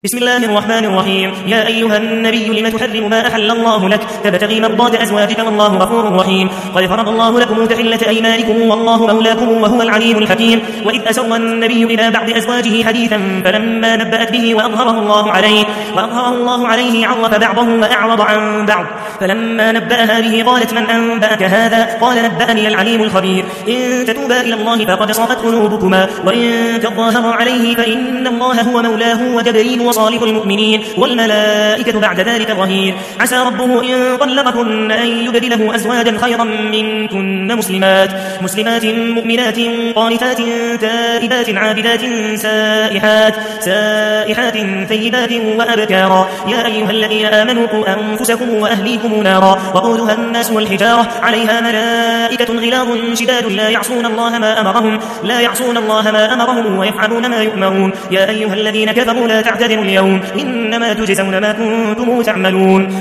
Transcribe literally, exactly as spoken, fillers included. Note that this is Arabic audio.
بسم الله الرحمن الرحيم. يا أيها النبي لم تحرم ما أحل الله لك تبتغي مرضات أزواجك والله غفور رحيم. قد فرض الله لكم تحلة أيمانكم والله مولاكم وهو العليم الحكيم. وإذ أسر النبي إلى بعض أزواجه حديثا فلما نبأت به وأظهره الله عليه وأظهره الله عليه عرف بعضه وأعرض عن بعض. فلما نبأها به قالت من أنبأك هذا؟ قال نبأني العليم الخبير. إن تتوبا إلى الله فقد صغت قلوبكما وإن تظاهرا عليه فإن الله هو مولاه وجبريل وصالح المؤمنين والملائكة بعد ذلك ظهير. عسى ربه إن طلقكن أن يبدله أزواجا خيرا منكن مسلمات مسلمات مؤمنات قانتات تائبات عابدات سائحات سائحات ثيبات وأبكارا. يا أيها الذين آمنوا قوا أنفسكم وأهليكم نارا وقودها الناس والحجارة عليها ملائكة غلاظ شداد لا يعصون الله ما أمرهم لا يعصون الله ما أمرهم ويفعلون ما يؤمرون. يا أيها الذين كفروا لا تعتذروا اليوم إنما تجزون ما كنتم تعملون.